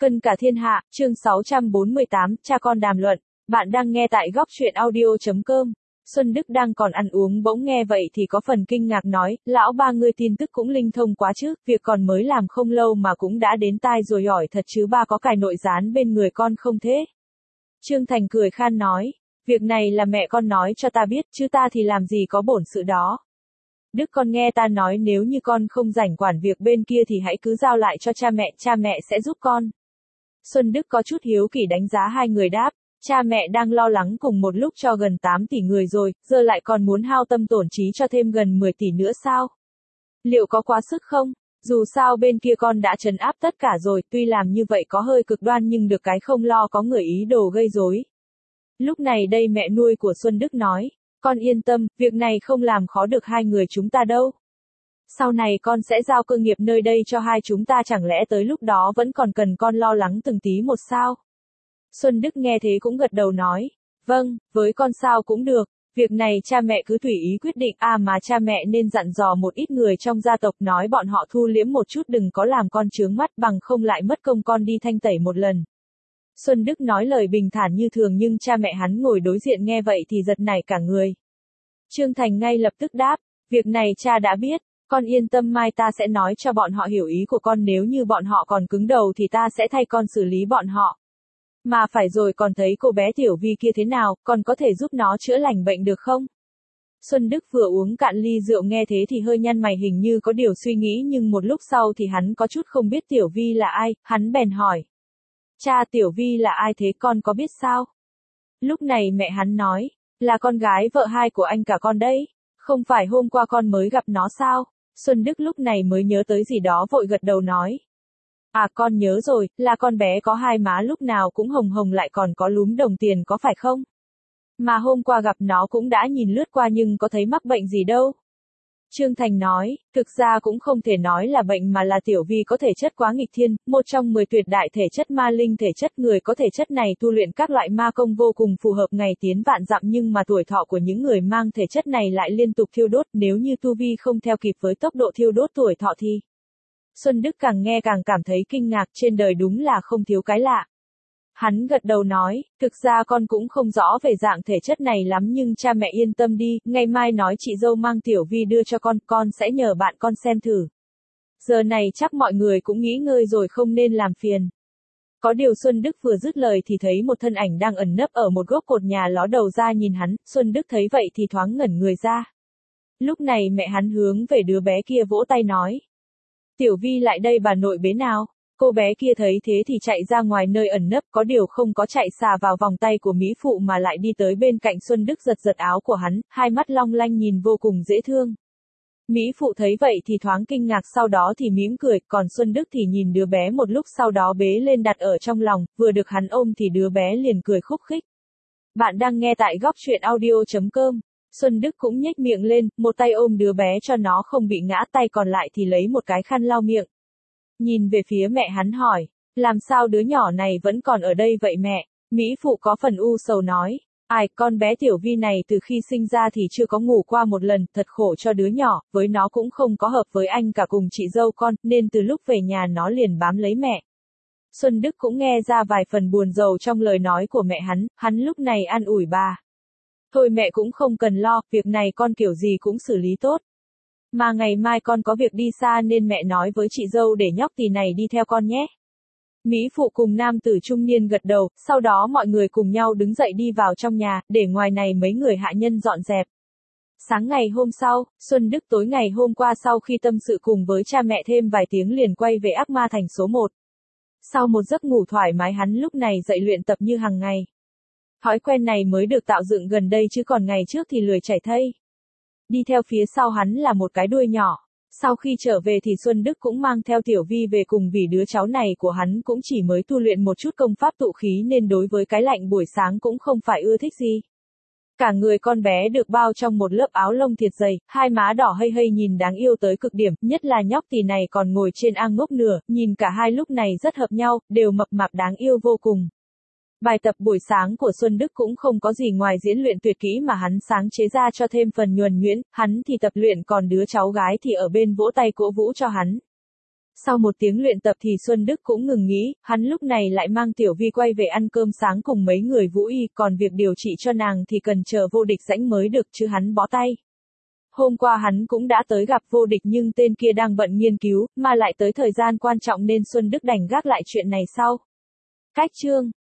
Cân cả thiên hạ, chương 648, cha con đàm luận. Bạn đang nghe tại góc truyện audio.com. Xuân Đức đang còn ăn uống bỗng nghe vậy thì có phần kinh ngạc nói, lão ba ngươi tin tức cũng linh thông quá chứ, việc còn mới làm không lâu mà cũng đã đến tai rồi, hỏi thật chứ ba có cài nội gián bên người con không thế? Trương Thành cười khan nói, việc này là mẹ con nói cho ta biết, chứ ta thì làm gì có bổn sự đó. Đức con nghe ta nói nếu như con không rảnh quản việc bên kia thì hãy cứ giao lại cho cha mẹ sẽ giúp con. Xuân Đức có chút hiếu kỳ đánh giá hai người đáp, cha mẹ đang lo lắng cùng một lúc cho gần 8 tỷ người rồi, giờ lại còn muốn hao tâm tổn trí cho thêm gần 10 tỷ nữa sao? Liệu có quá sức không? Dù sao bên kia con đã trấn áp tất cả rồi, tuy làm như vậy có hơi cực đoan nhưng được cái không lo có người ý đồ gây rối. Lúc này đây mẹ nuôi của Xuân Đức nói, con yên tâm, việc này không làm khó được hai người chúng ta đâu. Sau này con sẽ giao cơ nghiệp nơi đây cho hai chúng ta, chẳng lẽ tới lúc đó vẫn còn cần con lo lắng từng tí một sao? Xuân Đức nghe thế cũng gật đầu nói, vâng, với con sao cũng được, việc này cha mẹ cứ tùy ý quyết định, mà cha mẹ nên dặn dò một ít người trong gia tộc nói bọn họ thu liễm một chút, đừng có làm con chướng mắt, bằng không lại mất công con đi thanh tẩy một lần. Xuân Đức nói lời bình thản như thường nhưng cha mẹ hắn ngồi đối diện nghe vậy thì giật nảy cả người. Trương Thành ngay lập tức đáp, việc này cha đã biết, con yên tâm, mai ta sẽ nói cho bọn họ hiểu ý của con, nếu như bọn họ còn cứng đầu thì ta sẽ thay con xử lý bọn họ. Mà phải rồi, còn thấy cô bé Tiểu Vi kia thế nào, còn có thể giúp nó chữa lành bệnh được không? Xuân Đức vừa uống cạn ly rượu nghe thế thì hơi nhăn mày, hình như có điều suy nghĩ, nhưng một lúc sau thì hắn có chút không biết Tiểu Vi là ai, hắn bèn hỏi. Cha, Tiểu Vi là ai thế, con có biết sao? Lúc này mẹ hắn nói, là con gái vợ hai của anh cả con đấy, không phải hôm qua con mới gặp nó sao? Xuân Đức lúc này mới nhớ tới gì đó vội gật đầu nói. Con nhớ rồi, là con bé có hai má lúc nào cũng hồng hồng lại còn có lúm đồng tiền có phải không? Mà hôm qua gặp nó cũng đã nhìn lướt qua nhưng có thấy mắc bệnh gì đâu. Trương Thành nói, thực ra cũng không thể nói là bệnh mà là Tiểu Vi có thể chất quá nghịch thiên, một trong 10 tuyệt đại thể chất ma linh thể chất, người có thể chất này tu luyện các loại ma công vô cùng phù hợp, ngày tiến vạn dặm, nhưng mà tuổi thọ của những người mang thể chất này lại liên tục thiêu đốt, nếu như tu vi không theo kịp với tốc độ thiêu đốt tuổi thọ thì... Xuân Đức càng nghe càng cảm thấy kinh ngạc, trên đời đúng là không thiếu cái lạ. Hắn gật đầu nói, thực ra con cũng không rõ về dạng thể chất này lắm nhưng cha mẹ yên tâm đi, ngày mai nói chị dâu mang Tiểu Vi đưa cho con sẽ nhờ bạn con xem thử. Giờ này chắc mọi người cũng nghỉ ngơi rồi, không nên làm phiền. Có điều Xuân Đức vừa dứt lời thì thấy một thân ảnh đang ẩn nấp ở một góc cột nhà ló đầu ra nhìn hắn, Xuân Đức thấy vậy thì thoáng ngẩn người ra. Lúc này mẹ hắn hướng về đứa bé kia vỗ tay nói. Tiểu Vi lại đây bà nội bế nào. Cô bé kia thấy thế thì chạy ra ngoài nơi ẩn nấp, có điều không có chạy xà vào vòng tay của Mỹ Phụ mà lại đi tới bên cạnh Xuân Đức, giật giật áo của hắn, hai mắt long lanh nhìn vô cùng dễ thương. Mỹ Phụ thấy vậy thì thoáng kinh ngạc, sau đó thì mỉm cười, còn Xuân Đức thì nhìn đứa bé một lúc sau đó bế lên đặt ở trong lòng, vừa được hắn ôm thì đứa bé liền cười khúc khích. Bạn đang nghe tại góc truyện audio.com. Xuân Đức cũng nhếch miệng lên, một tay ôm đứa bé cho nó không bị ngã, tay còn lại thì lấy một cái khăn lau miệng. Nhìn về phía mẹ hắn hỏi, làm sao đứa nhỏ này vẫn còn ở đây vậy mẹ? Mỹ Phụ có phần u sầu nói, con bé Tiểu Vi này từ khi sinh ra thì chưa có ngủ qua một lần, thật khổ cho đứa nhỏ, với nó cũng không có hợp với anh cả cùng chị dâu con, nên từ lúc về nhà nó liền bám lấy mẹ. Xuân Đức cũng nghe ra vài phần buồn rầu trong lời nói của mẹ hắn lúc này an ủi bà. Thôi mẹ cũng không cần lo, việc này con kiểu gì cũng xử lý tốt. Mà ngày mai con có việc đi xa nên mẹ nói với chị dâu để nhóc tì này đi theo con nhé. Mỹ Phụ cùng nam tử trung niên gật đầu, sau đó mọi người cùng nhau đứng dậy đi vào trong nhà, để ngoài này mấy người hạ nhân dọn dẹp. Sáng ngày hôm sau, Xuân Đức tối ngày hôm qua sau khi tâm sự cùng với cha mẹ thêm vài tiếng liền quay về Ác Ma Thành số 1. Sau một giấc ngủ thoải mái hắn lúc này dậy luyện tập như hàng ngày. Thói quen này mới được tạo dựng gần đây chứ còn ngày trước thì lười chảy thây. Đi theo phía sau hắn là một cái đuôi nhỏ. Sau khi trở về thì Xuân Đức cũng mang theo Tiểu Vi về cùng, vì đứa cháu này của hắn cũng chỉ mới tu luyện một chút công pháp tụ khí nên đối với cái lạnh buổi sáng cũng không phải ưa thích gì. Cả người con bé được bao trong một lớp áo lông thiệt dày, hai má đỏ hây hây nhìn đáng yêu tới cực điểm, nhất là nhóc tì này còn ngồi trên ang ngốc nửa, nhìn cả hai lúc này rất hợp nhau, đều mập mạp đáng yêu vô cùng. Bài tập buổi sáng của Xuân Đức cũng không có gì ngoài diễn luyện tuyệt kỹ mà hắn sáng chế ra cho thêm phần nhuần nhuyễn, hắn thì tập luyện còn đứa cháu gái thì ở bên vỗ tay cổ vũ cho hắn. Sau một tiếng luyện tập thì Xuân Đức cũng ngừng nghĩ, hắn lúc này lại mang Tiểu Vi quay về ăn cơm sáng cùng mấy người Vũ Y, còn việc điều trị cho nàng thì cần chờ Vô Địch rãnh mới được chứ hắn bó tay. Hôm qua hắn cũng đã tới gặp Vô Địch nhưng tên kia đang bận nghiên cứu, mà lại tới thời gian quan trọng nên Xuân Đức đành gác lại chuyện này sau. Cách chương